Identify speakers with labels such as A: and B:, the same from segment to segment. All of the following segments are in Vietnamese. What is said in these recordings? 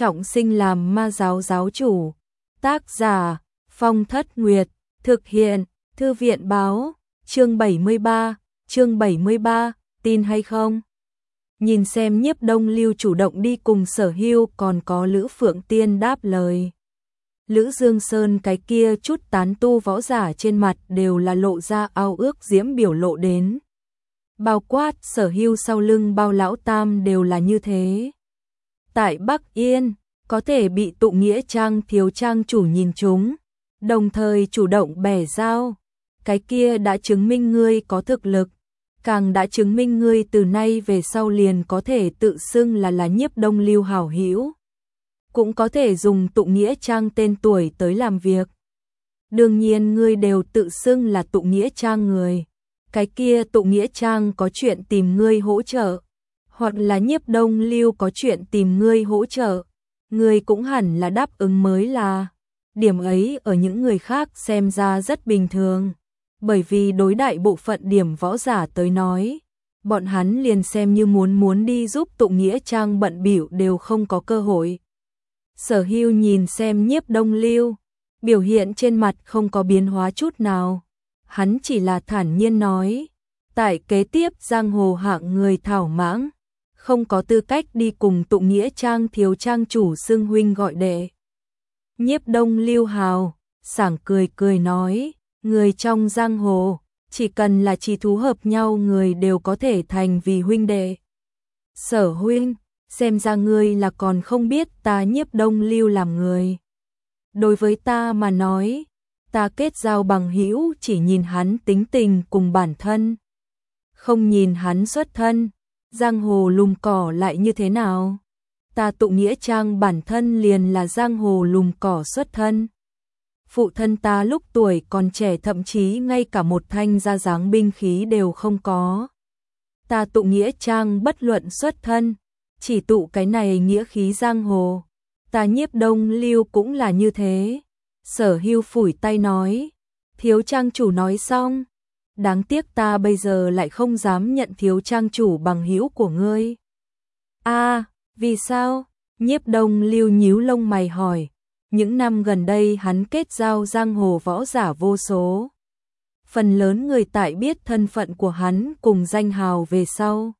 A: trọng sinh làm ma giáo giáo chủ. Tác giả Phong Thất Nguyệt, thực hiện Thư viện báo, chương 73, tin hay không? Nhìn xem Nhiếp Đông Lưu chủ động đi cùng Sở Hưu, còn có Lữ Phượng Tiên đáp lời. Lữ Dương Sơn cái kia chút tán tu võ giả trên mặt đều là lộ ra ao ước diễm biểu lộ đến. Bao quát Sở Hưu sau lưng Bao lão tam đều là như thế. Tại Bắc Yên, có thể bị Tụ Nghĩa Trang thiếu trang chủ nhìn trúng, đồng thời chủ động bẻ dao, cái kia đã chứng minh ngươi có thực lực, càng đã chứng minh ngươi từ nay về sau liền có thể tự xưng là Nhiếp Đông Lưu hảo hữu, cũng có thể dùng Tụ Nghĩa Trang tên tuổi tới làm việc. Đương nhiên ngươi đều tự xưng là Tụ Nghĩa Trang người, cái kia Tụ Nghĩa Trang có chuyện tìm ngươi hỗ trợ, hoặc là Nhiếp Đông Lưu có chuyện tìm ngươi hỗ trợ, ngươi cũng hẳn là đáp ứng mới là. Điểm ấy ở những người khác xem ra rất bình thường, bởi vì đối đại bộ phận điểm võ giả tới nói, bọn hắn liền xem như muốn đi giúp Tụ Nghĩa Trang bận bịu đều không có cơ hội. Sở Hưu nhìn xem Nhiếp Đông Lưu, biểu hiện trên mặt không có biến hóa chút nào, hắn chỉ là thản nhiên nói, tại kế tiếp giang hồ hạng người thảo mãng, không có tư cách đi cùng Tụ Nghĩa Trang thiếu trang chủ xưng huynh gọi đệ. Nhiếp Đông Lưu hào, sảng cười nói, người trong giang hồ, chỉ cần là chí thú hợp nhau người đều có thể thành vì huynh đệ. Sở huynh, xem ra ngươi là còn không biết ta Nhiếp Đông Lưu làm người. Đối với ta mà nói, ta kết giao bằng hữu chỉ nhìn hắn tính tình cùng bản thân, không nhìn hắn xuất thân, giang hồ lùm cỏ lại như thế nào. Ta Tụ Nghĩa Trang bản thân liền là giang hồ lùm cỏ xuất thân. Phụ thân ta lúc tuổi còn trẻ thậm chí ngay cả một thanh ra dáng binh khí đều không có. Ta Tụ Nghĩa Trang bất luận xuất thân, chỉ tụ cái này nghĩa khí giang hồ. Ta Nhiếp Đông Lưu cũng là như thế. Sở Hưu phủi tay nói, thiếu trang chủ nói xong, đáng tiếc ta bây giờ lại không dám nhận thiếu trang chủ bằng hữu của ngươi. Vì sao? Nhiếp Đông Lưu nhíu lông mày hỏi. Những năm gần đây hắn kết giao giang hồ võ giả vô số. Phần lớn người tại biết thân phận của hắn cùng danh hào về sau,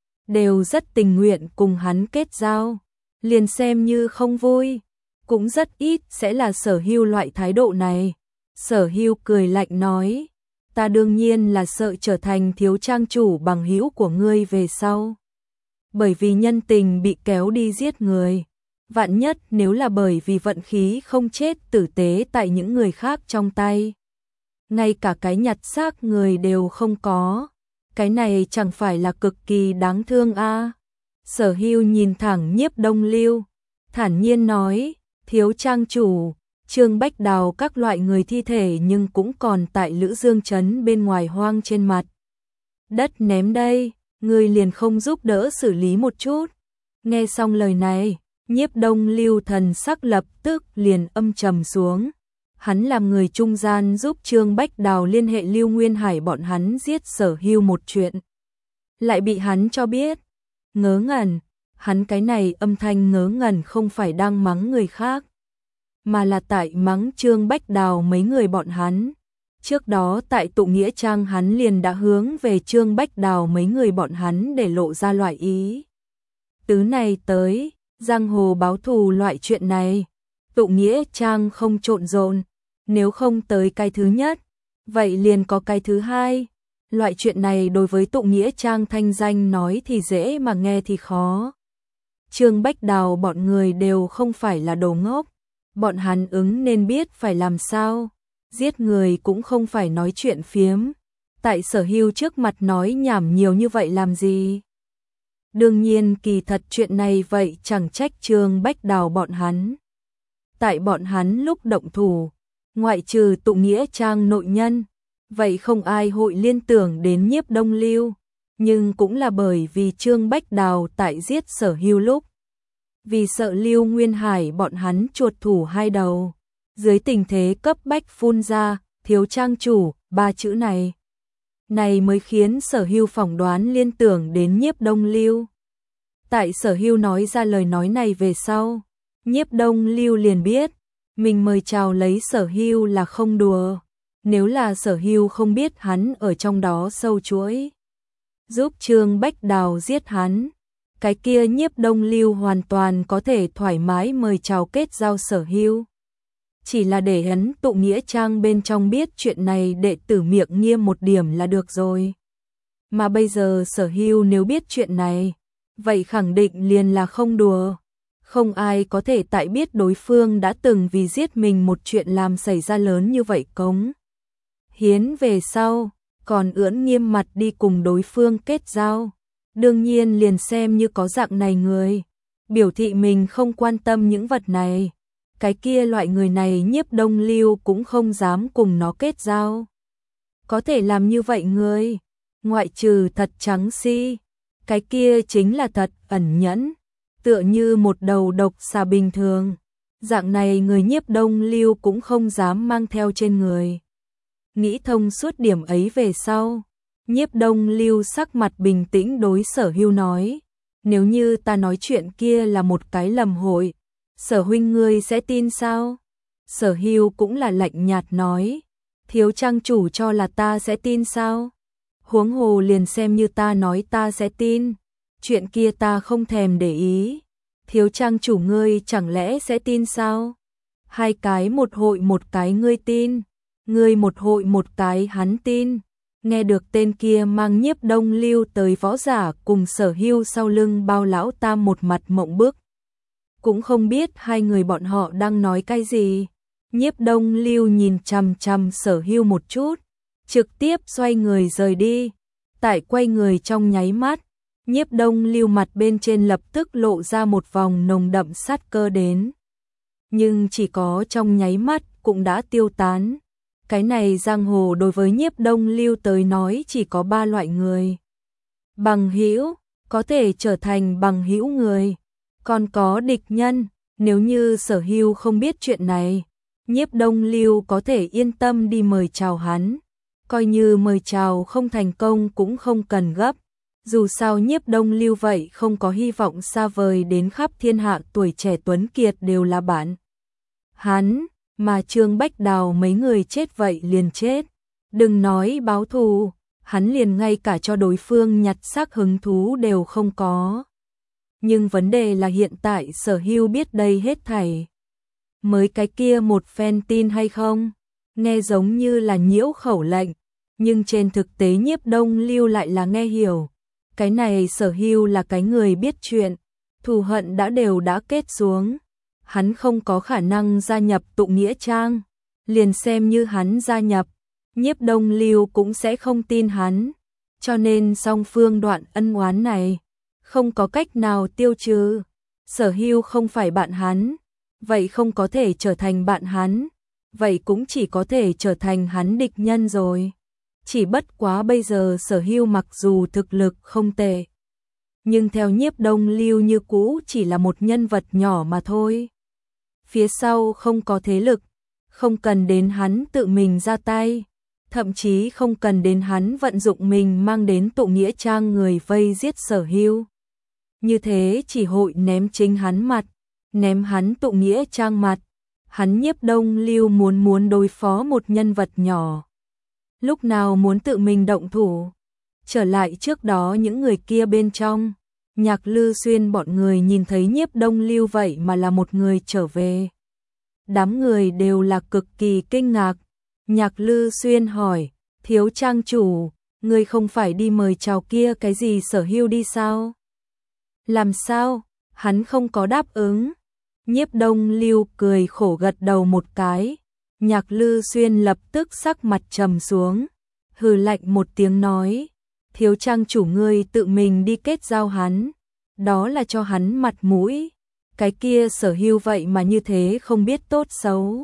A: đều rất tình nguyện cùng hắn kết giao, liền xem như không vui, cũng rất ít sẽ là Sở Hưu loại thái độ này. Sở Hưu cười lạnh nói, ta đương nhiên là sợ trở thành thiếu trang chủ bằng hữu của ngươi về sau. Bởi vì nhân tình bị kéo đi giết người, vạn nhất nếu là bởi vì vận khí không chết tử tế tại những người khác trong tay, ngay cả cái nhặt xác người đều không có, cái này chẳng phải là cực kỳ đáng thương a? Sở Hưu nhìn thẳng Nhiếp Đông Lưu, thản nhiên nói, thiếu trang chủ, Trương Bách Đào các loại người thi thể nhưng cũng còn tại Lữ Dương trấn bên ngoài hoang trên mặt đất ném đây, ngươi liền không giúp đỡ xử lý một chút. Nghe xong lời này, Nhiếp Đông Lưu thần sắc lập tức liền âm trầm xuống. Hắn làm người trung gian giúp Trương Bách Đào liên hệ Lưu Nguyên Hải bọn hắn giết Sở Hưu một chuyện, lại bị hắn cho biết. Ngớ ngẩn, hắn cái này âm thanh ngớ ngẩn không phải đang mắng người khác, mà là tại mắng Trương Bách Đào mấy người bọn hắn. Trước đó tại Tụ Nghĩa Trang hắn liền đã hướng về Trương Bách Đào mấy người bọn hắn để lộ ra loại ý tứ này tới, giang hồ báo thù loại chuyện này, Tụ Nghĩa Trang không trộn rộn, nếu không tới cái thứ nhất, vậy liền có cái thứ hai. Loại chuyện này đối với Tụ Nghĩa Trang thanh danh nói thì dễ mà nghe thì khó. Trương Bách Đào bọn người đều không phải là đồ ngốc, bọn hắn ứng nên biết phải làm sao. Giết người cũng không phải nói chuyện phiếm, tại Sở Hưu trước mặt nói nhảm nhiều như vậy làm gì? Đương nhiên kỳ thật chuyện này vậy chẳng trách Trương Bách Đào bọn hắn. Tại bọn hắn lúc động thủ, ngoại trừ Tụ Nghĩa Trang nội nhân, vậy không ai hội liên tưởng đến Nhiếp Đông Lưu, nhưng cũng là bởi vì Trương Bách Đào tại giết Sở Hưu lúc, vì sợ Lưu Nguyên Hải bọn hắn chuột thủ hai đầu, dưới tình thế cấp bách phun ra thiếu trang chủ ba chữ này. Này mới khiến Sở Hưu phỏng đoán liên tưởng đến Nhiếp Đông Lưu. Tại Sở Hưu nói ra lời nói này về sau, Nhiếp Đông Lưu liền biết, mình mời chào lấy Sở Hưu là không đùa, nếu là Sở Hưu không biết hắn ở trong đó sâu chuỗi, giúp Trương Bách Đào giết hắn, cái kia Nhiếp Đông Lưu hoàn toàn có thể thoải mái mời chào kết giao Sở Hưu. Chỉ là để hắn tụ nghĩa trang bên trong biết chuyện này đệ tử miệng nghiêm một điểm là được rồi. Mà bây giờ Sở Hưu nếu biết chuyện này, vậy khẳng định liền là không đùa. Không ai có thể tại biết đối phương đã từng vì giết mình một chuyện làm xảy ra lớn như vậy cống hiến về sau, còn ưỡn nghiêm mặt đi cùng đối phương kết giao. Đương nhiên liền xem như có dạng này người, biểu thị mình không quan tâm những vật này. Cái kia loại người này Nhiếp Đông Lưu cũng không dám cùng nó kết giao. Có thể làm như vậy người, ngoại trừ thật trắng si, cái kia chính là thật ẩn nhẫn, tựa như một đầu độc xà bình thường. Dạng này người Nhiếp Đông Lưu cũng không dám mang theo trên người. Nghĩ thông suốt điểm ấy về sau, Nhiếp Đông Lưu sắc mặt bình tĩnh đối Sở Hưu nói, nếu như ta nói chuyện kia là một cái lầm hội, Sở huynh ngươi sẽ tin sao? Sở Hưu cũng là lạnh nhạt nói, thiếu trang chủ cho là ta sẽ tin sao? Huống hồ liền xem như ta nói ta sẽ tin, chuyện kia ta không thèm để ý, thiếu trang chủ ngươi chẳng lẽ sẽ tin sao? Hai cái một hội một cái ngươi tin, ngươi một hội một cái hắn tin. Nghe được tên kia mang Nhiếp Đông Lưu tới võ giả cùng Sở Hưu sau lưng bao lão tam một mặt mộng bức. Cũng không biết hai người bọn họ đang nói cái gì. Nhiếp Đông Lưu nhìn chằm chằm Sở Hưu một chút, trực tiếp xoay người rời đi. Tại quay người trong nháy mắt, Nhiếp Đông Lưu mặt bên trên lập tức lộ ra một vòng nồng đậm sát cơ đến. Nhưng chỉ có trong nháy mắt cũng đã tiêu tán. Cái này giang hồ đối với Nhiếp Đông Lưu tới nói chỉ có ba loại người. Bằng hữu, có thể trở thành bằng hữu người, còn có địch nhân. Nếu như Sở Hưu không biết chuyện này, Nhiếp Đông Lưu có thể yên tâm đi mời chào hắn. Coi như mời chào không thành công cũng không cần gấp. Dù sao Nhiếp Đông Lưu vậy không có hy vọng xa vời đến khắp thiên hạ tuổi trẻ tuấn kiệt đều là bạn hắn. Mà Trương Bách Đào mấy người chết vậy liền chết. Đừng nói báo thù, hắn liền ngay cả cho đối phương nhặt xác hứng thú đều không có. Nhưng vấn đề là hiện tại Sở Hưu biết đây hết thảy. Mới cái kia một phen tin hay không? Nghe giống như là nhiễu khẩu lệnh, nhưng trên thực tế Nhiếp Đông Lưu lại là nghe hiểu. Cái này Sở Hưu là cái người biết chuyện, thù hận đã kết xuống. Hắn không có khả năng gia nhập tụ nghĩa trang, liền xem như hắn gia nhập, Nhiếp Đông Lưu cũng sẽ không tin hắn, cho nên song phương đoạn ân oán này không có cách nào tiêu trừ. Sở Hưu không phải bạn hắn, vậy không có thể trở thành bạn hắn, vậy cũng chỉ có thể trở thành hắn địch nhân rồi. Chỉ bất quá bây giờ Sở Hưu mặc dù thực lực không tệ, nhưng theo Nhiếp Đông Lưu như cũ chỉ là một nhân vật nhỏ mà thôi. Phía sau không có thế lực, không cần đến hắn tự mình ra tay, thậm chí không cần đến hắn vận dụng mình mang đến tụ nghĩa trang người vây giết Sở Hưu. Như thế chỉ hội ném chính hắn mặt, ném hắn tụ nghĩa trang mặt. Hắn Nhiếp Đông Lưu muốn đối phó một nhân vật nhỏ, lúc nào muốn tự mình động thủ. Trở lại trước đó những người kia bên trong, Nhạc Lư Xuyên bọn người nhìn thấy Nhiếp Đông Lưu vậy mà là một người trở về. Đám người đều là cực kỳ kinh ngạc. Nhạc Lư Xuyên hỏi, thiếu trang chủ, người không phải đi mời chào kia cái gì Sở Hưu đi sao? Làm sao? Hắn không có đáp ứng. Nhiếp Đông Lưu cười khổ gật đầu một cái. Nhạc Lư Xuyên lập tức sắc mặt trầm xuống, hừ lạnh một tiếng nói, thiếu trang chủ ngươi tự mình đi kết giao hắn, đó là cho hắn mặt mũi. Cái kia Sở Hưu vậy mà như thế không biết tốt xấu,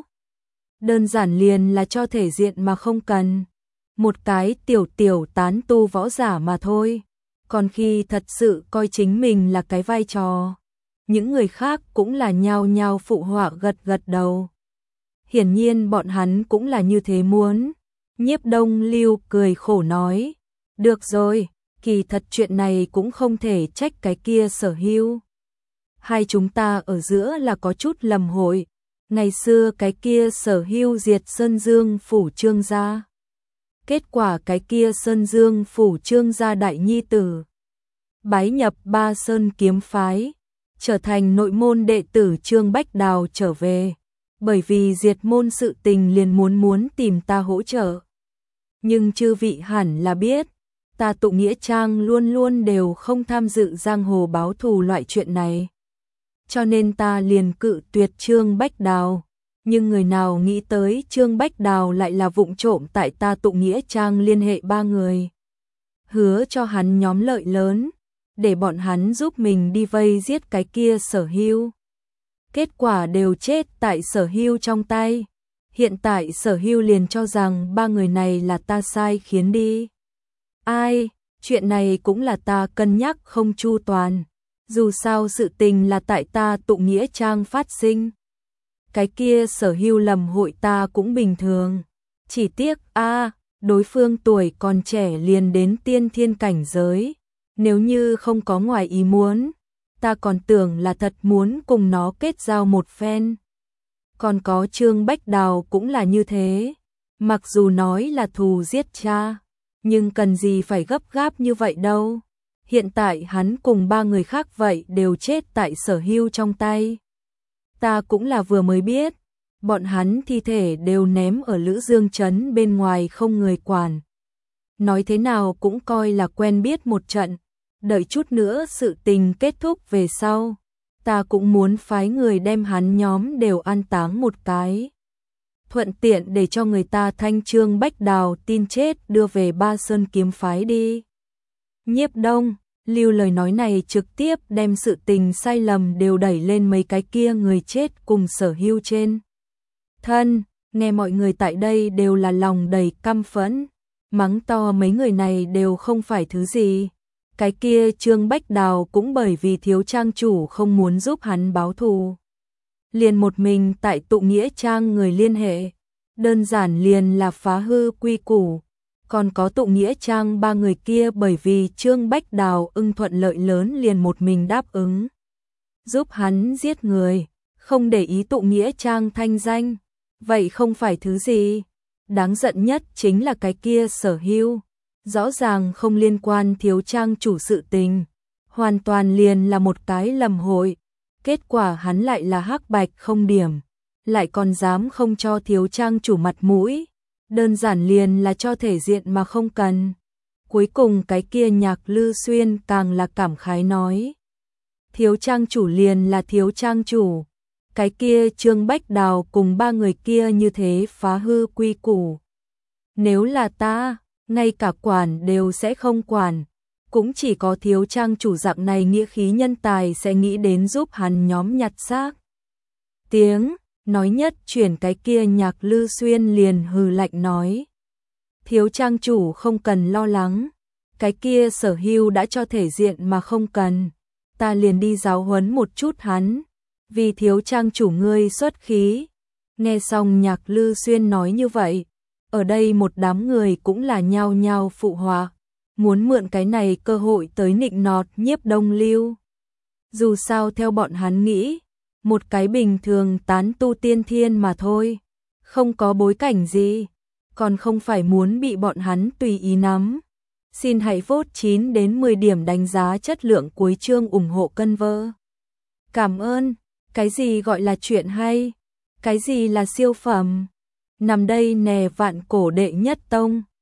A: đơn giản liền là cho thể diện mà không cần. Một cái tiểu tán tu võ giả mà thôi, còn khi thật sự coi chính mình là cái vai trò, những người khác cũng là nhao nhao phụ họa gật đầu. Hiển nhiên bọn hắn cũng là như thế muốn. Nhiếp Đông Lưu cười khổ nói, được rồi, kỳ thật chuyện này cũng không thể trách cái kia Sở Hưu. hai chúng ta ở giữa là có chút lầm hội. Ngày xưa cái kia Sở Hưu diệt Sơn Dương phủ Trương gia. Kết quả cái kia Sơn Dương phủ Trương gia đại nhi tử bái nhập Ba Sơn kiếm phái, trở thành nội môn đệ tử Trương Bách Đào trở về, bởi vì diệt môn sự tình liền muốn tìm ta hỗ trợ. Nhưng chư vị hẳn là biết, ta Tụ Nghĩa Trang luôn luôn đều không tham dự giang hồ báo thù loại chuyện này. Cho nên ta liền cự tuyệt Trương Bách Đào, nhưng người nào nghĩ tới Trương Bách Đào lại là vụng trộm tại ta Tụ Nghĩa Trang liên hệ ba người. Hứa cho hắn nhóm lợi lớn, để bọn hắn giúp mình đi vây giết cái kia Sở Hưu. Kết quả đều chết tại Sở Hưu trong tay. Hiện tại Sở Hưu liền cho rằng ba người này là ta sai khiến đi. Ai, chuyện này cũng là ta cân nhắc không chu toàn. Dù sao sự tình là tại ta Tụ Nghĩa Trang phát sinh. Cái kia Sở Hưu lầm hội ta cũng bình thường. Chỉ tiếc đối phương tuổi còn trẻ liền đến tiên thiên cảnh giới. Nếu như không có ngoài ý muốn, ta còn tưởng là thật muốn cùng nó kết giao một phen. Còn có Trương Bách Đào cũng là như thế. Mặc dù nói là thù giết cha, nhưng cần gì phải gấp gáp như vậy đâu. Hiện tại hắn cùng ba người khác vậy đều chết tại Sở Hưu trong tay. Ta cũng là vừa mới biết, bọn hắn thi thể đều ném ở Lữ Dương trấn bên ngoài không người quản. Nói thế nào cũng coi là quen biết một trận, đợi chút nữa sự tình kết thúc về sau, ta cũng muốn phái người đem hắn nhóm đều an táng một cái. Thuận tiện để cho người ta thanh Trương Bách Đào tin chết đưa về Ba Sơn kiếm phái đi. Nhiếp Đông, Lưu lời nói này trực tiếp đem sự tình sai lầm đều đẩy lên mấy cái kia người chết cùng Sở Hưu trên thân, nghe mọi người tại đây đều là lòng đầy căm phẫn, mắng to mấy người này đều không phải thứ gì. Cái kia Trương Bách Đào cũng bởi vì thiếu trang chủ không muốn giúp hắn báo thù, liền một mình tại Tụ Nghĩa Trang người liên hệ, đơn giản liền là phá hư quy củ. Còn có Tụ Nghĩa Trang ba người kia bởi vì Trương Bách Đào ưng thuận lợi lớn liền một mình đáp ứng giúp hắn giết người, không để ý Tụ Nghĩa Trang thanh danh, vậy không phải thứ gì. Đáng giận nhất chính là cái kia Sở Hưu, rõ ràng không liên quan thiếu trang chủ sự tình, hoàn toàn liền là một cái lầm hội. Kết quả hắn lại là hắc bạch không điểm, lại còn dám không cho thiếu trang chủ mặt mũi, đơn giản liền là cho thể diện mà không cần. Cuối cùng cái kia Nhạc Lư Xuyên càng là cảm khái nói, thiếu trang chủ liền là thiếu trang chủ, cái kia Trương Bách Đào cùng ba người kia như thế phá hư quy củ. Nếu là ta, ngay cả quản đều sẽ không quản, cũng chỉ có thiếu trang chủ dạng này nghĩa khí nhân tài sẽ nghĩ đến giúp hắn nhóm nhặt xác. Tiếng nói nhất chuyển cái kia Nhạc Lư Xuyên liền hừ lạnh nói, thiếu trang chủ không cần lo lắng, cái kia Sở Hưu đã cho thể diện mà không cần, ta liền đi giáo huấn một chút hắn, vì thiếu trang chủ ngươi xuất khí. Nghe xong Nhạc Lư Xuyên nói như vậy, ở đây một đám người cũng là nhao nhao phụ họa, muốn mượn cái này cơ hội tới nịnh nọt Nhiếp Đông Lưu. Dù sao theo bọn hắn nghĩ, một cái bình thường tán tu tiên thiên mà thôi, không có bối cảnh gì, còn không phải muốn bị bọn hắn tùy ý nắm. Xin hãy vote 9 đến 10 điểm đánh giá chất lượng cuối chương ủng hộ cân vơ. Cảm ơn. Cái gì gọi là chuyện hay? Cái gì là siêu phẩm? Nằm đây nè vạn cổ đệ nhất tông.